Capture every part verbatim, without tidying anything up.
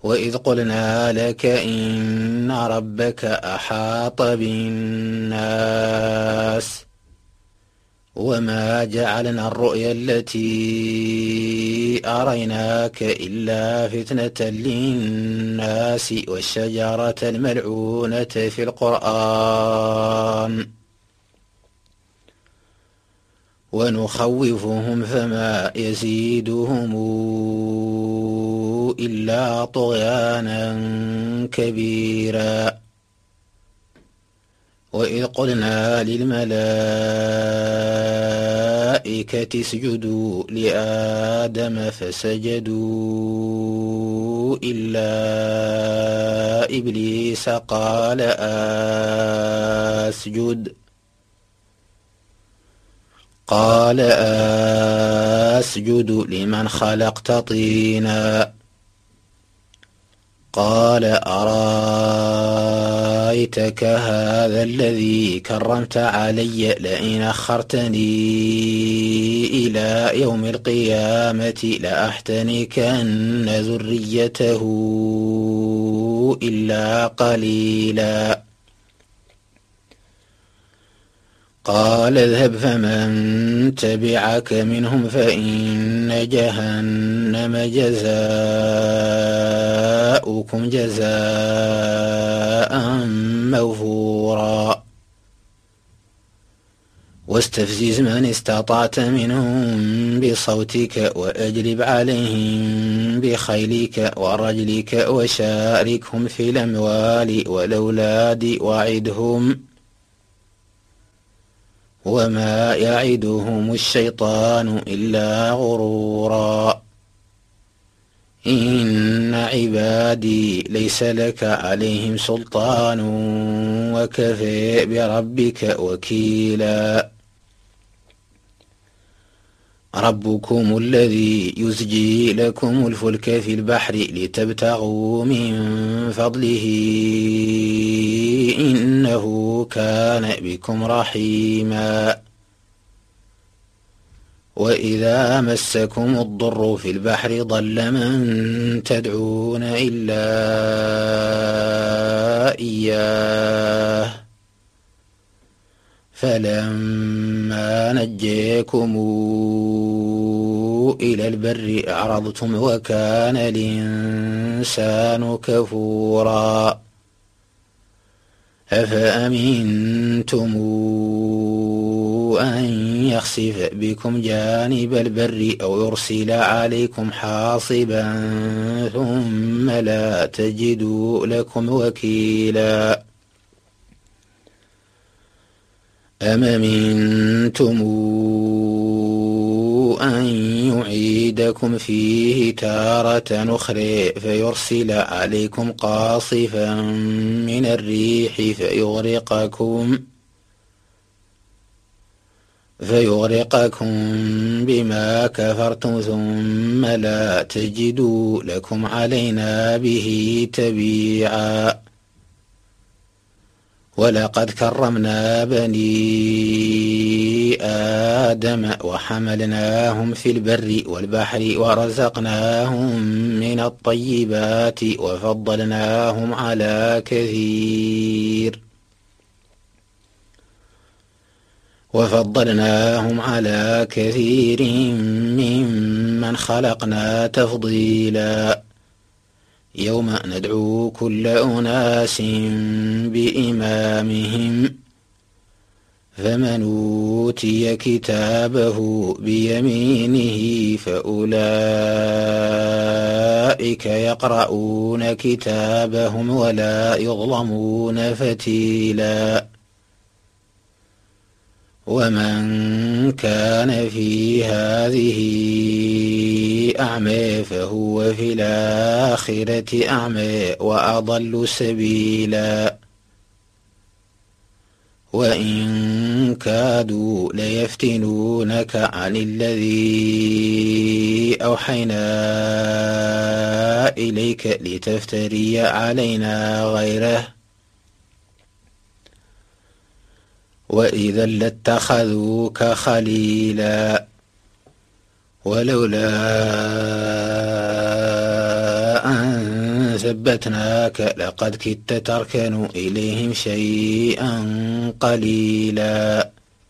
وإذ قلنا لك إن ربك أحاط بالناس وما جعلنا الرؤيا التي أريناك إلا فتنة للناس والشجرة الملعونة في القرآن ونخوفهم فما يزيدهم إلا طغيانا كبيرا. وإذ قلنا للملائكة اسجدوا لآدم فسجدوا إلا إبليس قال أسجد قال أسجد لمن خلقت طينا قال أرأيتك هذا الذي كرمت علي لئن أخرتني إلى يوم القيامة لأحتنكن ذريته إلا قليلا. قال اذهب فمن تبعك منهم فإن جهنم جزاؤكم جزاء موفورا واستفزز من استطعت منهم بصوتك وأجلب عليهم بخيلك ورجلك وشاركهم في الأموال والأولاد وعدهم وما يعدهم الشيطان إلا غرورا. إن عبادي ليس لك عليهم سلطان وكفى بربك وكيلا. ربكم الذي يزجي لكم الفلك في البحر لتبتغوا من فضله إنه كان بكم رحيما. وإذا مسكم الضر في البحر ضل من تدعون إلا إياه فلما نجيكم إلى البر أعرضتم وكان الإنسان كفورا. أفأمنتم أن يخسف بكم جانب البر أو يرسل عليكم حاصبا ثم لا تجدوا لكم وكيلا. أم أمنتم أن يعيدكم فيه تارة أخرى فيرسل عليكم قاصفا من الريح فيغرقكم فيغرقكم بما كفرتم ثم لا تجدوا لكم علينا به تبيعا. ولقد كرمنا بني آدم وحملناهم في البر والبحر ورزقناهم من الطيبات وفضلناهم على كثير وفضلناهم على كثير ممن خلقنا تفضيلا. يوم ندعو كل أناس بإمامهم فمن أوتي كتابه بيمينه فأولئك يقرؤون كتابهم ولا يظلمون فتيلا. ومن كان في هذه أعمى فهو في الآخرة أعمى وأضل سبيلا. وإن كادوا ليفتنونك عن الذي أوحينا إليك لتفتري علينا غيره وإذا لاتخذوك خليلا. ولولا أن ثبتناك لقد كدت تركن إليهم شيئا قليلا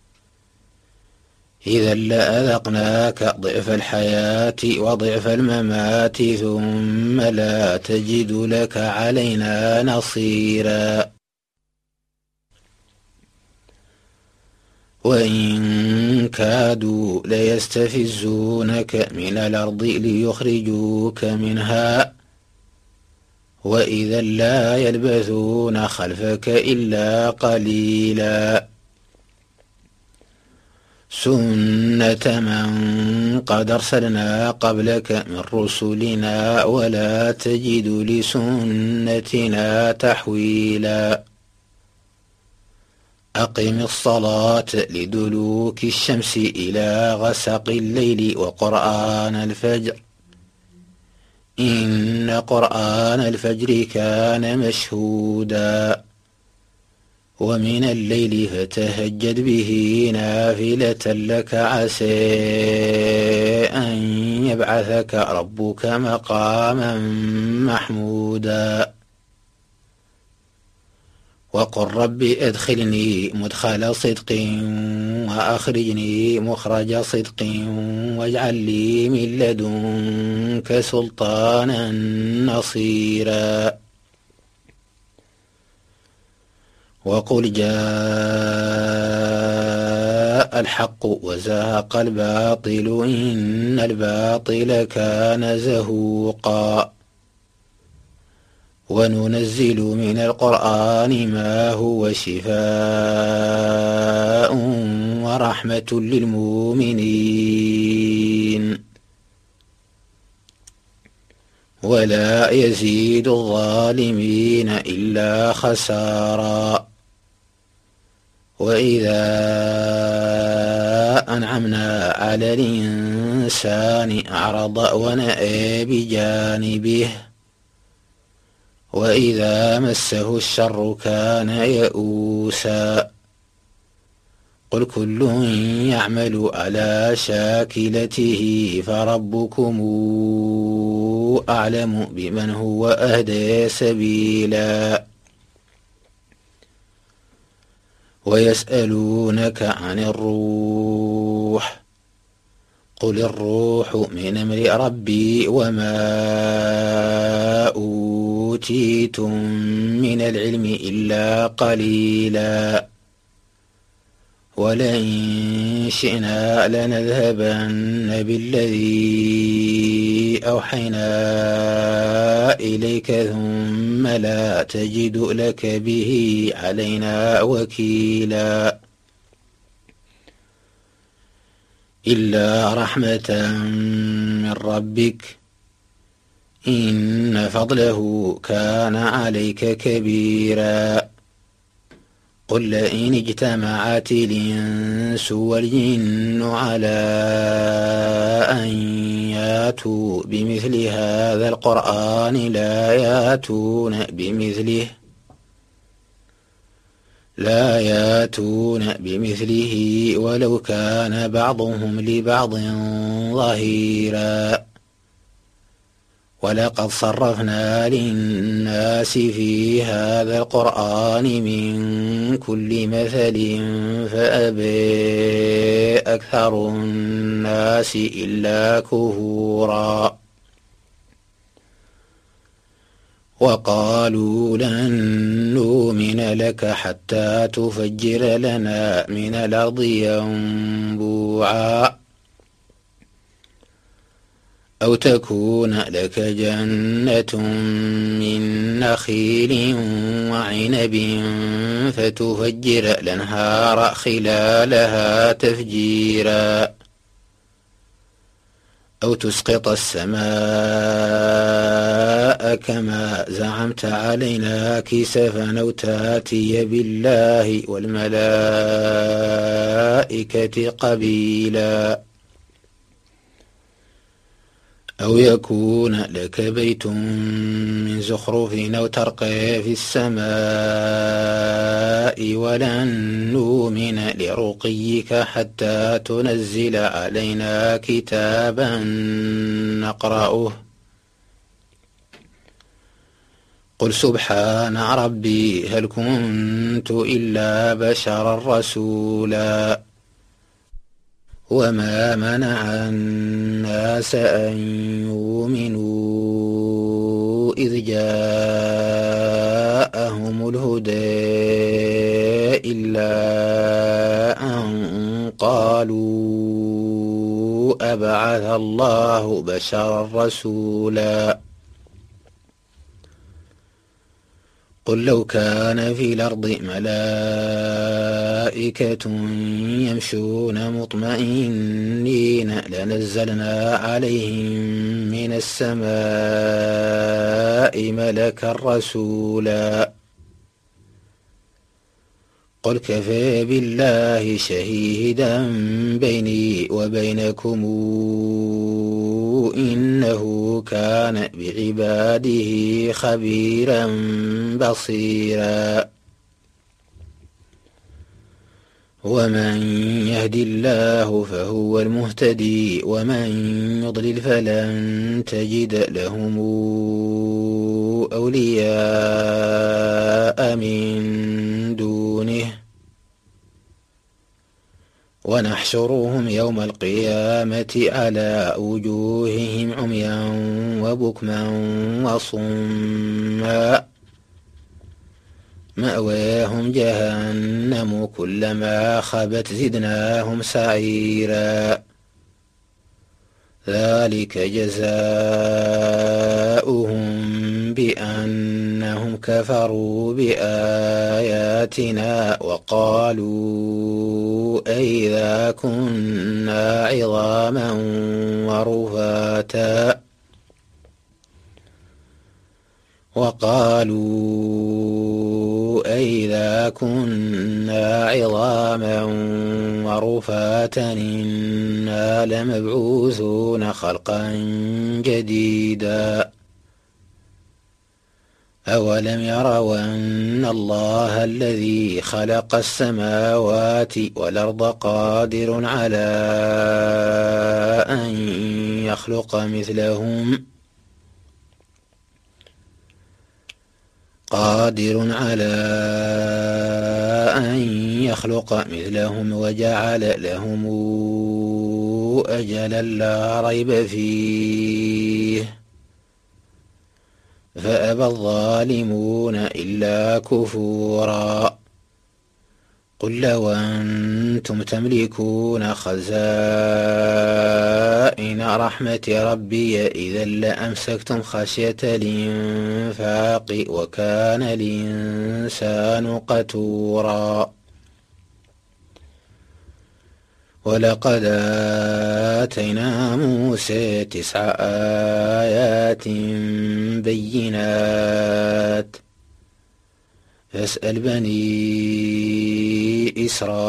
إذا لأذقناك ضعف الحياة وضعف الممات ثم لا تجد لك علينا نصيرا وإن كادوا ليستفزونك من الأرض ليخرجوك منها وإذا لا يلبثون خلفك إلا قليلا سنة من قد أرسلنا قبلك من رسلنا ولا تجد لسنتنا تحويلا أقم الصلاة لدلوك الشمس إلى غسق الليل وقرآن الفجر إن قرآن الفجر كان مشهودا ومن الليل فتهجد به نافلة لك عسى أن يبعثك ربك مقاما محمودا وقل رب ادخلني مدخل صدق وأخرجني مخرج صدق واجعل لي من لدنك سلطانا نصيرا وقل جاء الحق وزهق الباطل إن الباطل كان زهوقا وننزل من القرآن ما هو شفاء ورحمة للمؤمنين ولا يزيد الظالمين إلا خسارا وإذا أنعمنا على الإنسان أعرض ونأى بجانبه وإذا مسه الشر كان يئوسا قل كل يعمل على شاكلته فربكم أعلم بمن هو أهدى سبيلا ويسألونك عن الروح قل الروح من أمر ربي وما أوتيتم من العلم إلا قليلا ولئن شئنا لنذهبن بالذي أوحينا إليك ثم لا تجد لك به علينا وكيلا إلا رحمة من ربك إن فضله كان عليك كبيرا قل لئن اجتمعت الإنس والجن على أن ياتوا بمثل هذا القرآن لا ياتون بمثله لا ياتون بمثله ولو كان بعضهم لبعض ظهيرا ولقد صرفنا للناس في هذا القرآن من كل مثل فأبى أكثر الناس إلا كفورا وقالوا لن نؤمن لك حتى تفجر لنا من الأرض ينبوعا أو تكون لك جنة من نخيل وعنب فتفجر الأنهار خلالها تفجيرا أو تسقط السماء كما زعمت علينا كسفا أو تاتي بالله والملائكة قبيلا أو يكون لك بيت من زخرف أو ترقى في السماء ولن نؤمن لرقيك حتى تنزل علينا كتابا نقرأه قل سبحان ربي هل كنت إلا بشرا رسولا وما منع الناس أن يؤمنوا إذ جاءهم الهدى إلا أن قالوا أبعث الله بشرا رسولا قل لو كان في الأرض ملائكة يمشون مطمئنين لنزلنا عليهم من السماء ملكا رسولا قل كفى بالله شهيدا بيني وبينكم إنه كان بعباده خبيرا بصيرا ومن يهد الله فهو المهتدي ومن يضلل فلن تجد لهم أولياء من دونه ونحشرهم يوم القيامة على وجوههم عميا وبكما وصما مأواهم جهنم كلما خبت زدناهم سعيرا ذلك جزاؤهم بأنهم كفروا بآياتنا وقالوا أئذا كنا عظاما ورفاتا وقالوا أئذا كنا عظاما ورفاتا إنا لمبعوثون خلقا جديدا أولم يروا أن الله الذي خلق السماوات والأرض قادر على أن يخلق مثلهم قادر على أن يخلق مثلهم وجعل لهم أجلا لا ريب فيه فأبى الظالمون إلا كفورا قل لو أنتم تملكون خزائن رحمة ربي إذا لأمسكتم خشية الإنفاق وكان الإنسان قتورا ولقد آتينا موسى تسع آيات بينات فاسأل بني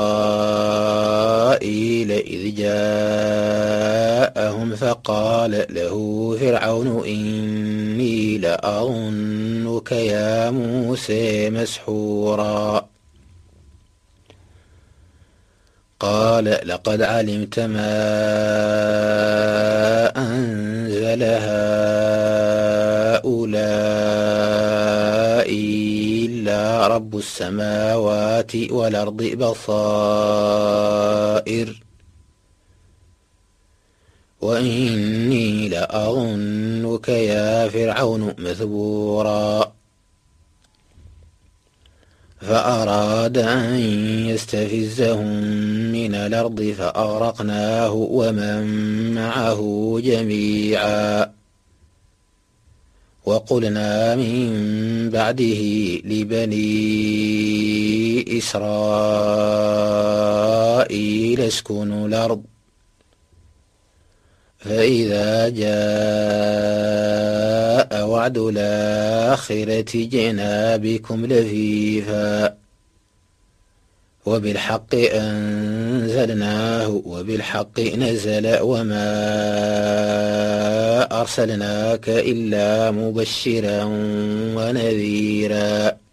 إسرائيل إذ جاءهم فقال له فرعون إني لأظنك يا موسى مسحورا قال لقد علمت ما أنزل هؤلاء إلا رب السماوات والأرض بصائر وإني لأظنك يا فرعون مثبورا فأراد أن يستفزهم من الأرض فأغرقناه ومن معه جميعا وقلنا من بعده لبني إسرائيل اسكنوا الأرض فإذا جاء وعد الآخرة جئنا بكم لفيفا وبالحق أنزلناه وبالحق نزل وما أرسلناك إلا مبشرا ونذيرا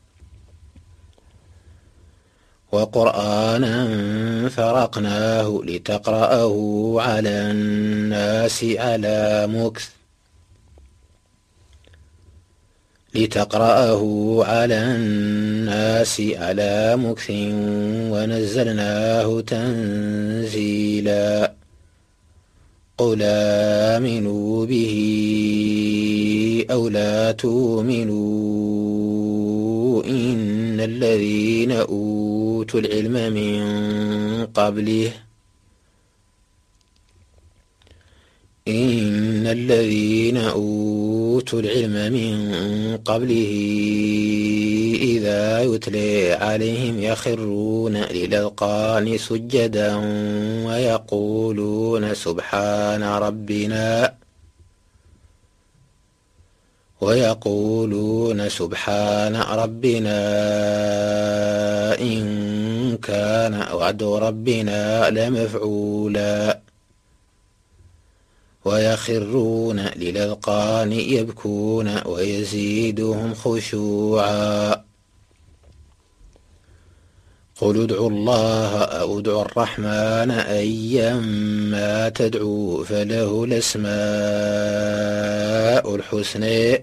وقرآنا فرقناه لتقرأه على الناس على مكث لتقرأه على الناس على مكث ونزلناه تنزيلا قل آمنوا به أو لا تؤمنوا إن الذين أوتوا العلم من قبله إن الذين أوتوا العلم من قبله إذا يتلى عليهم يخرون للأذقان سجدا ويقولون سبحان ربنا ويقولون سبحان ربنا إن كان وعد ربنا لمفعولا ويخرون للأذقان يبكون ويزيدهم خشوعا قل ادعوا الله أو ادعوا الرحمن أيما تدعوا فله الأسماء الحسنى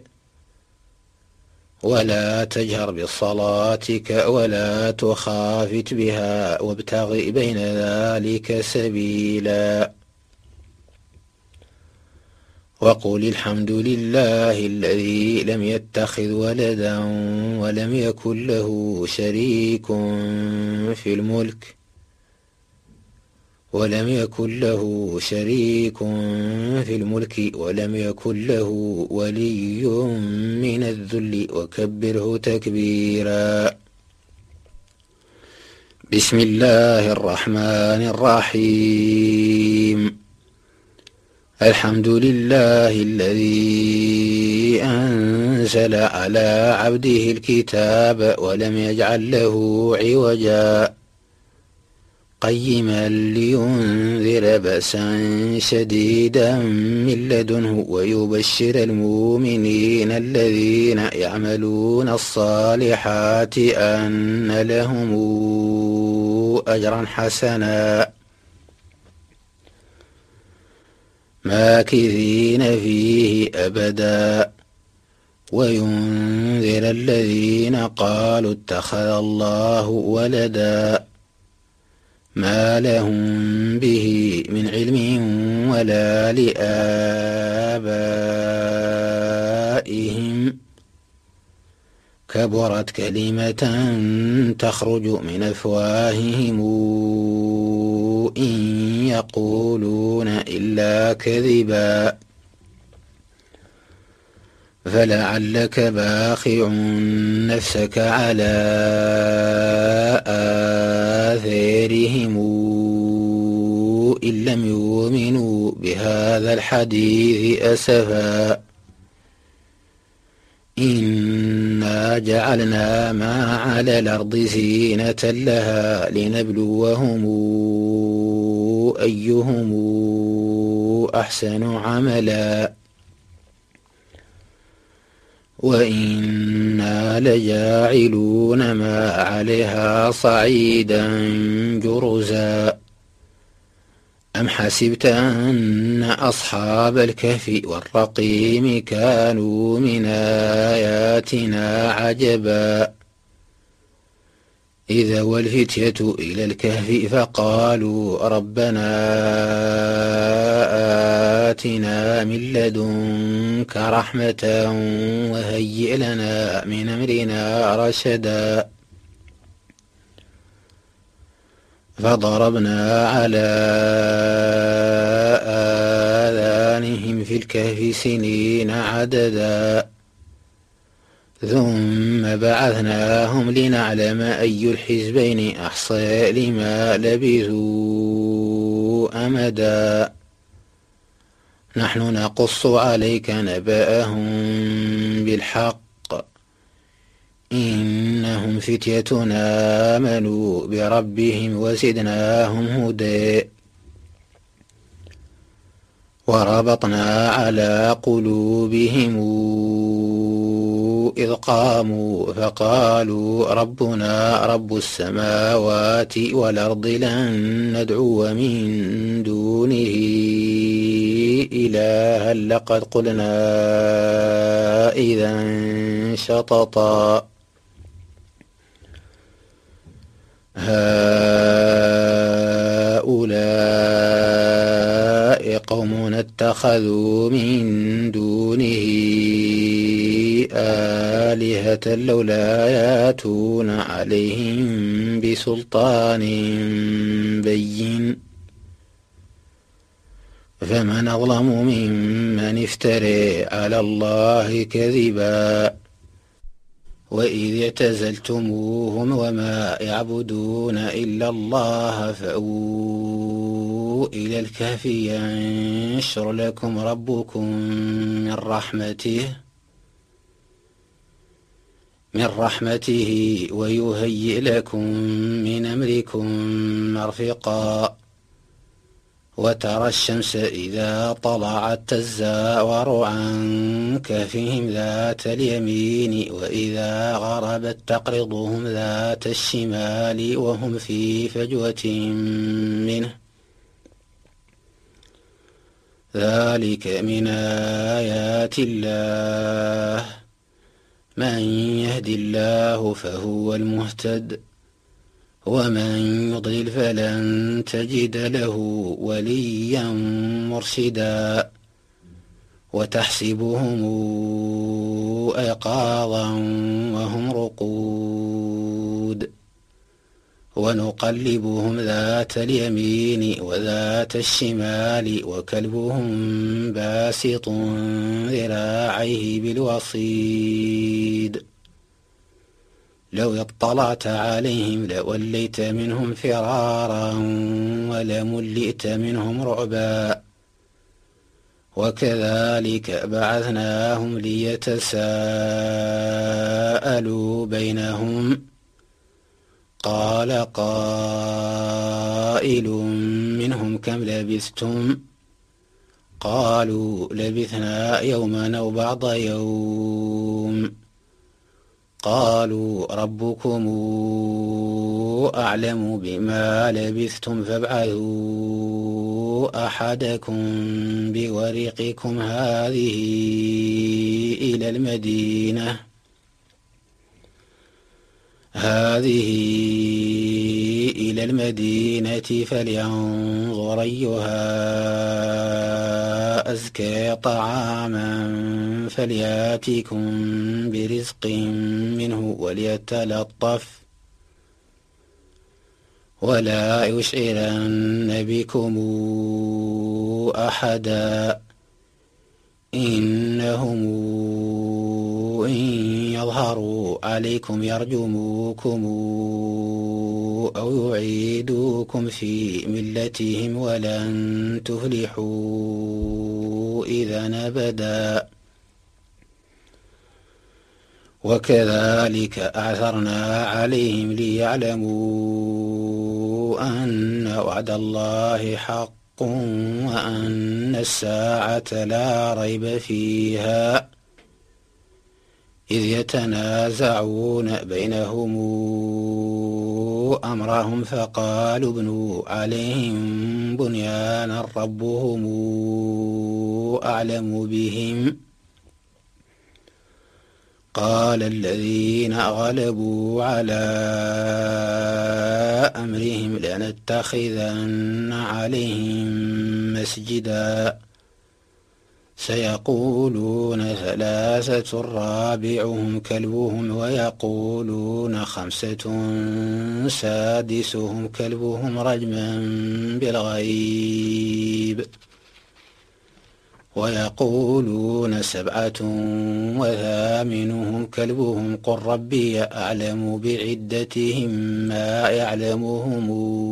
ولا تجهر بصلاتك ولا تخافت بها وابتغ بين ذلك سبيلا وقل الحمد لله الذي لم يتخذ ولدا ولم يكن له شريك في الملك ولم يكن له شريك في الملك ولم يكن له ولي من الذل وكبره تكبيرا بسم الله الرحمن الرحيم الحمد لله الذي أنزل على عبده الكتاب ولم يجعل له عوجا قيما لينذر بأسا شديدا من لدنه ويبشر المؤمنين الذين يعملون الصالحات أن لهم أجرا حسنا ماكثين فيه أبدا وينذر الذين قالوا اتخذ الله ولدا ما لهم به من علم ولا لآبائهم كبرت كلمة تخرج من أفواههم إن يقولون إلا كذبا فلعلك باخع نفسك على آثارهم إن لم يؤمنوا بهذا الحديث أسفا إنا جعلنا ما على الأرض زينة لها لنبلوهم أيهم أحسن عملا وإنا لجاعلون ما عليها صعيدا جرزا أم حسبت أن أصحاب الكهف والرقيم كانوا من آياتنا عجبا إذا والفتية إلى الكهف فقالوا ربنا آتنا من لدنك رحمة وهيئ لنا من أمرنا رشدا فضربنا على آذانهم في الكهف سنين عددا ثم بعثناهم لنعلم أي الحزبين أحصى لما لبثوا أمدا نحن نقص عليك نبأهم بالحق إنهم فتية آمنوا بربهم وزدناهم هدى وربطنا على قلوبهم إذ قاموا فقالوا ربنا رب السماوات والأرض لن ندعو من دونه إلها لقد قلنا إذا شططا هؤلاء قوم اتخذوا من دونه آلهة لولا يأتون عليهم بسلطان بين فمن أظلم ممن افترى على الله كذبا وإذ اعتزلتموهم وما يعبدون إلا الله فأووا إلى الكهف ينشر لكم ربكم من رحمته من رحمته ويهيئ لكم من أمركم مرفقا وترى الشمس إذا طلعت تزاور عن كهفهم ذات اليمين وإذا غربت تقرضهم ذات الشمال وهم في فجوة منه ذلك من آيات الله من يهد الله فهو المهتد ومن يضلل فلن تجد له وليا مرشدا وتحسبهم أيقاظا وهم رقود ونقلبهم ذات اليمين وذات الشمال وكلبهم باسط ذراعيه بالوصيد لو اطلعت عليهم لوليت منهم فرارا ولملئت منهم رعبا وكذلك بعثناهم ليتساءلوا بينهم قال قائل منهم كم لبثتم قالوا لبثنا يوما أو بعض يوم قالوا ربكم أعلم بما لبثتم فابعثوا أحدكم بورقكم هذه إلى المدينة هذه إلى المدينة فلينظر أيها أزكى طعاما فلياتكم برزق منه وليتلطف ولا يشعرن بكم أحدا إنهم إن يظهروا عليكم يرجموكم أو يعيدوكم في ملتهم ولن تفلحوا إذا أبدا وكذلك أعثرنا عليهم ليعلموا أن وعد الله حق وأن الساعة لا ريب فيها إذ يتنازعون بينهم أمرهم فقالوا ابنوا عليهم بنيانا ربهم أعلم بهم قال الذين غلبوا على أمرهم لنتخذن عليهم مسجدا سيقولون ثلاثة رابعهم كلبهم ويقولون خمسة سادسهم كلبهم رجما بالغيب ويقولون سبعة وثامنهم كلبهم قل ربي أعلم بعدتهم ما يعلمهم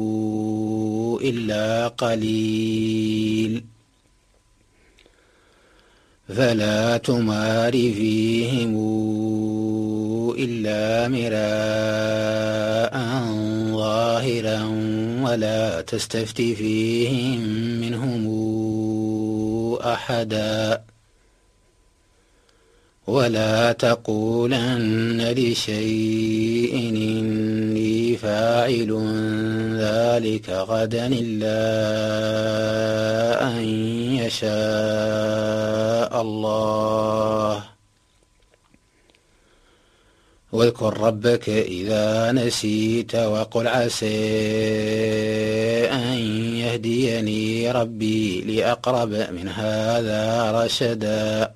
إلا قليل فلا تمار فيهم إلا مراء ظاهرا ولا تستفت فيهم منهم أحدا ولا تقولن لشيء إني فاعل ذلك غدا إلا أن يشاء الله. واذكر ربك إذا نسيت وقل عسى أن يهديني ربي لأقرب من هذا رشدا.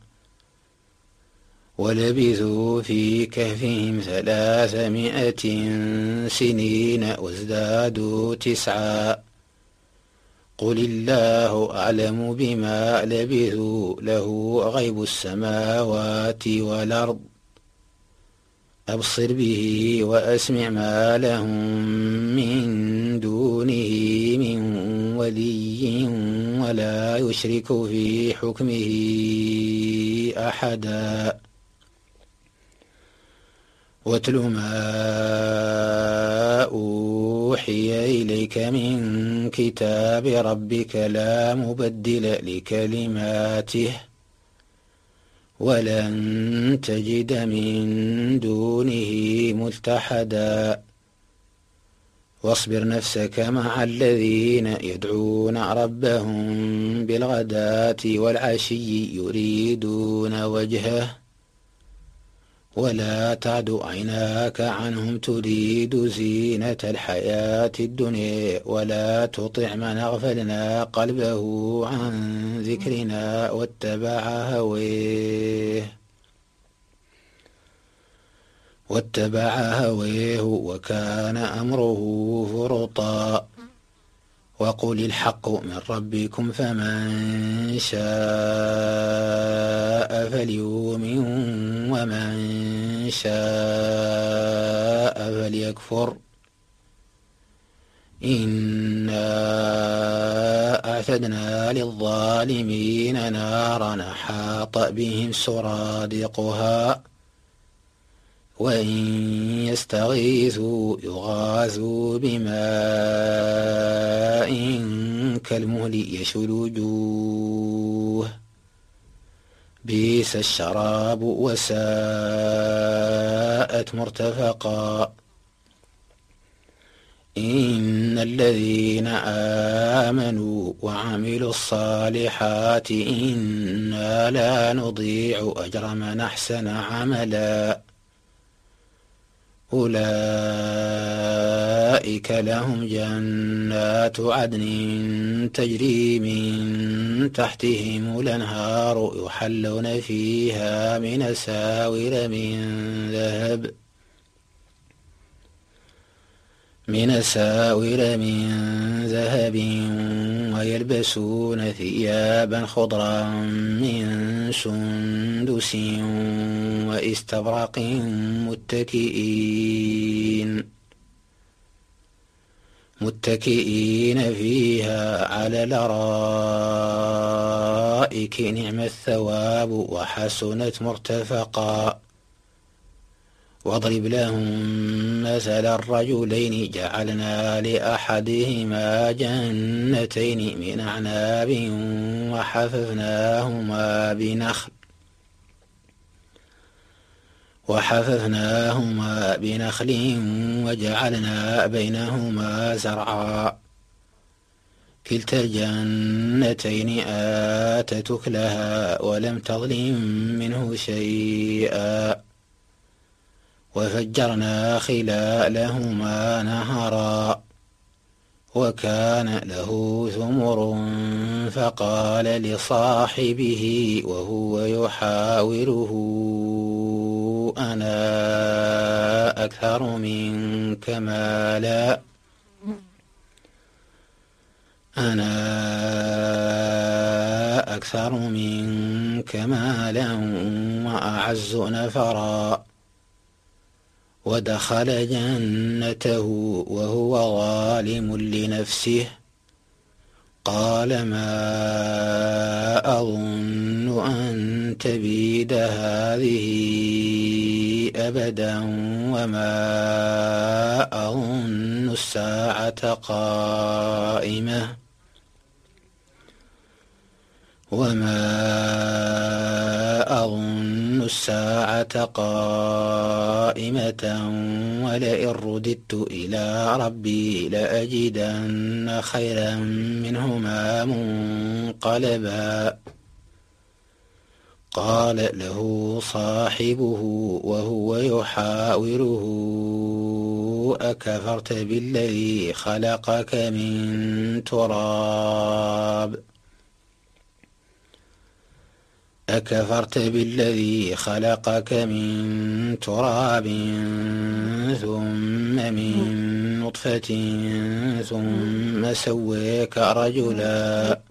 ولبثوا في كهفهم ثلاثمائة سنين وازدادوا تسعا قل الله أعلم بما لبثوا له غيب السماوات والأرض أبصر به وأسمع ما لهم من دونه من ولي ولا يشرك في حكمه أحدا. واتل ما أوحي إليك من كتاب ربك لا مبدل لكلماته ولن تجد من دونه ملتحدا. واصبر نفسك مع الذين يدعون ربهم بالغداة والعشي يريدون وجهه ولا تعد عيناك عنهم تريد زينة الحياة الدنيا ولا تطع من أغفلنا قلبه عن ذكرنا واتبع هويه واتبع هويه وكان أمره فرطا. وقل الحق من ربكم فمن شاء فليؤمن ومن شاء فليكفر. إنا أعتدنا للظالمين نارا أحاط بهم سرادقها وإن يستغيثوا يغاثوا بماء كالمهل يشوي الوجوه بئس الشراب وساءت مرتفقا. إن الذين آمنوا وعملوا الصالحات إنا لا نضيع أجر من أحسن عملا أولئك لهم جنات عدن تجري من تحتهم الأنهار يحلون فيها من أساور من ذهب من أساور من ذهب ويلبسون ثيابا خضرا من سندس واستبرق متكئين متكئين فيها على الأرائك نعم الثواب وحسنت مرتفقا. واضرب لهم مثل الرجلين جعلنا لأحدهما جنتين من أعناب وحففناهما بنخل وحففناهما بنخل وجعلنا بينهما زرعا كلتا الجنتين آتت أكلها ولم تظلم منه شيئا وفجرنا خلالهما نهرا وكان له ثمر فقال لصاحبه وهو يحاوره أنا أكثر منك مالا أنا أكثر منك مالا وأعز نفرا ودخل جنته وهو ظالم لنفسه قال ما أظن أن تبيد هذه أبدا وما أظن الساعة قائمة وما أظن الساعة قائمة ولئن رددت إلى ربي لأجدن خيرا منهما منقلبا قال له صاحبه وهو يحاوره أكفرت بالذي خلقك من تراب أكفرت بالذي خلقك من تراب ثم من نطفة ثم سويك رجلا